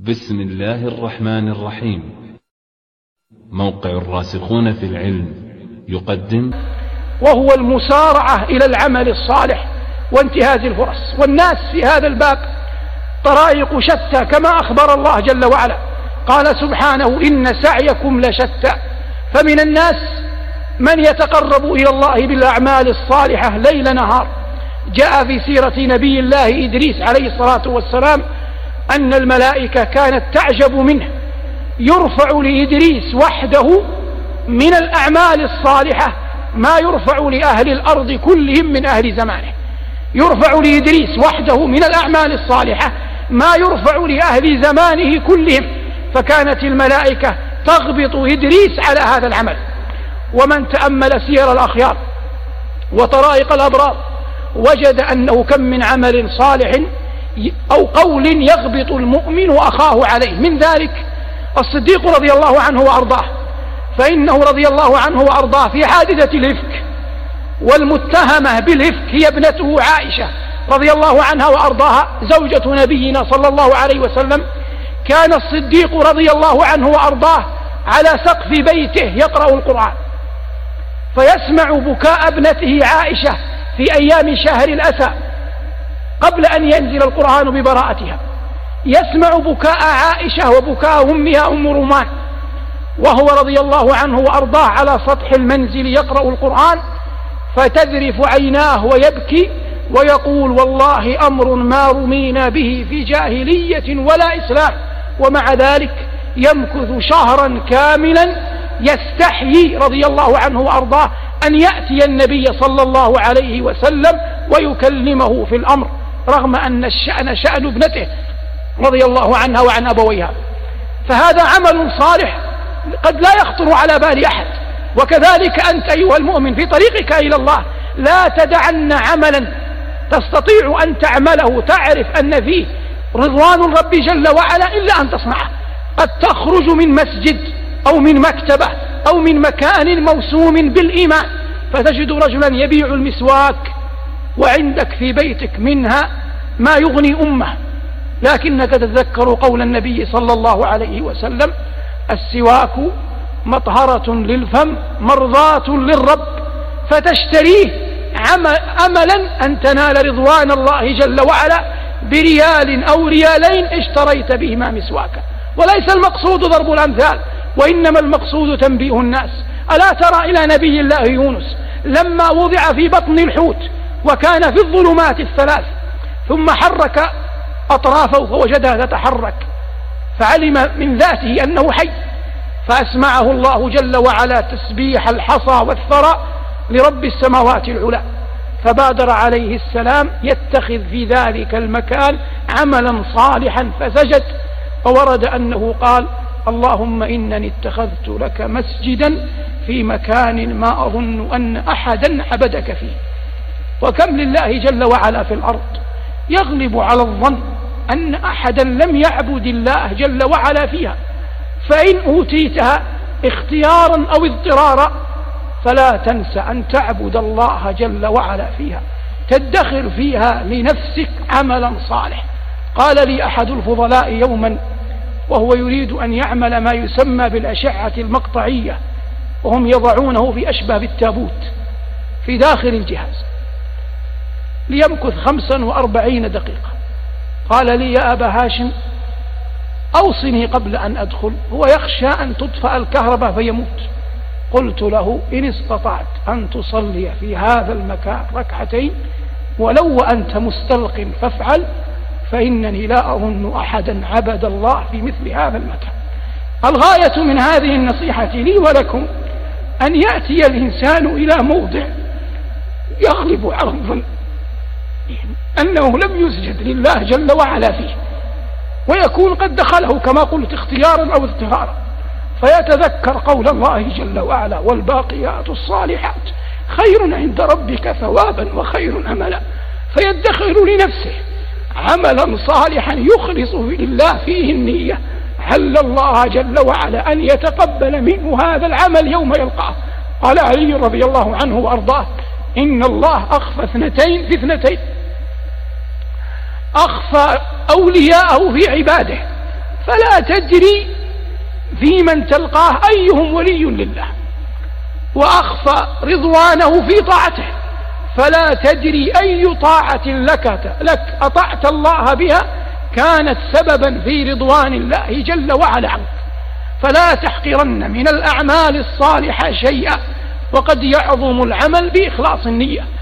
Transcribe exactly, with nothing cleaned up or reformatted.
بسم الله الرحمن الرحيم. موقع الراسخون في العلم يقدم، وهو المسارعة إلى العمل الصالح وانتهاز الفرص. والناس في هذا الباب طرائق شتى كما أخبر الله جل وعلا، قال سبحانه: إن سعيكم لشتى. فمن الناس من يتقرب إلى الله بالأعمال الصالحة ليل نهار. جاء في سيرة نبي الله إدريس عليه الصلاة والسلام أن الملائكة كانت تعجب منه، يرفع لإدريس وحده من الأعمال الصالحة ما يرفع لأهل الأرض كلهم من أهل زمانه. يرفع لإدريس وحده من الأعمال الصالحة ما يرفع لأهل زمانه كلهم، فكانت الملائكة تغبط إدريس على هذا العمل. ومن تأمل سير الأخيار وطرائق الأبرار وجد أنه كم من عمل صالح أو قول يغبط المؤمن أخاه عليه. من ذلك الصديق رضي الله عنه وأرضاه، فإنه رضي الله عنه وأرضاه في حادثة الإفك، والمتهمة بالإفك هي ابنته عائشة رضي الله عنها وأرضاها زوجة نبينا صلى الله عليه وسلم. كان الصديق رضي الله عنه وأرضاه على سقف بيته يقرأ القرآن، فيسمع بكاء ابنته عائشة في أيام شهر الأسى قبل أن ينزل القرآن ببراءتها. يسمع بكاء عائشة وبكاء أمها أم رومان وهو رضي الله عنه وأرضاه على سطح المنزل يقرأ القرآن، فتذرف عيناه ويبكي ويقول: والله أمر ما رمينا به في جاهلية ولا إسلام. ومع ذلك يمكث شهرا كاملا يستحيي رضي الله عنه وأرضاه أن يأتي النبي صلى الله عليه وسلم ويكلمه في الأمر، رغم أن الشأن شأن ابنته رضي الله عنها وعن أبويها. فهذا عمل صالح قد لا يخطر على بال أحد. وكذلك أنت أيها المؤمن في طريقك إلى الله لا تدعن عملا تستطيع أن تعمله تعرف أن فيه رضوان الرب جل وعلا إلا أن تصنعه. قد تخرج من مسجد أو من مكتبة أو من مكان موسوم بالإيمان فتجد رجلا يبيع المسواك وعندك في بيتك منها ما يغني أمه، لكنك تتذكر قول النبي صلى الله عليه وسلم: السواك مطهرة للفم مرضاة للرب، فتشتريه أملا أن تنال رضوان الله جل وعلا بريال أو ريالين اشتريت بهما مسواكا. وليس المقصود ضرب الأمثال، وإنما المقصود تنبيه الناس. ألا ترى إلى نبي الله يونس لما وضع في بطن الحوت وكان في الظلمات الثلاث، ثم حرك أطرافه فوجدها تتحرك، فعلم من ذاته أنه حي، فأسمعه الله جل وعلا تسبيح الحصى والثرى لرب السماوات العلى، فبادر عليه السلام يتخذ في ذلك المكان عملا صالحا فسجد. فورد أنه قال: اللهم إنني اتخذت لك مسجدا في مكان ما أظن أن أحدا عبدك فيه. وكم لله جل وعلا في الأرض يغلب على الظن أن أحدا لم يعبد الله جل وعلا فيها، فإن أوتيتها اختيارا أو اضطرارا فلا تنس أن تعبد الله جل وعلا فيها، تدخر فيها لنفسك عملا صالح. قال لي أحد الفضلاء يوما وهو يريد أن يعمل ما يسمى بالأشعة المقطعية، وهم يضعونه في أشبه التابوت في داخل الجهاز ليمكث خمسا وأربعين دقيقة. قال لي: يا أبا هاشم أوصني قبل أن أدخل، هو يخشى أن تطفأ الكهرباء فيموت. قلت له: إن استطعت أن تصلي في هذا المكان ركعتين ولو وأنت مستلق فافعل، فإنني لا أظن أحدا عبد الله في مثل هذا المكان. الغاية من هذه النصيحة لي ولكم أن يأتي الإنسان إلى موضع يغلب على الظن أنه لم يسجد لله جل وعلا فيه، ويكون قد دخله كما قلت اختيارا أو اضطرارا، فيتذكر قول الله جل وعلا: والباقيات الصالحات خير عند ربك ثوابا وخير أملا، فيدخر لنفسه عملا صالحا يخلص لله فيه النية، عل الله جل وعلا أن يتقبل منه هذا العمل يوم يلقاه. قال علي رضي الله عنه وأرضاه: إن الله أخفى اثنتين في اثنتين، أخفى أولياءه في عباده فلا تدري في من تلقاه أيهم ولي لله وأخفى رضوانه في طاعته، فلا تدري أي طاعة لك, لك أطعت الله بها كانت سببا في رضوان الله جل وعلا عنك. فلا تحقرن من الأعمال الصالحة شيئا، وقد يعظم العمل بإخلاص النية.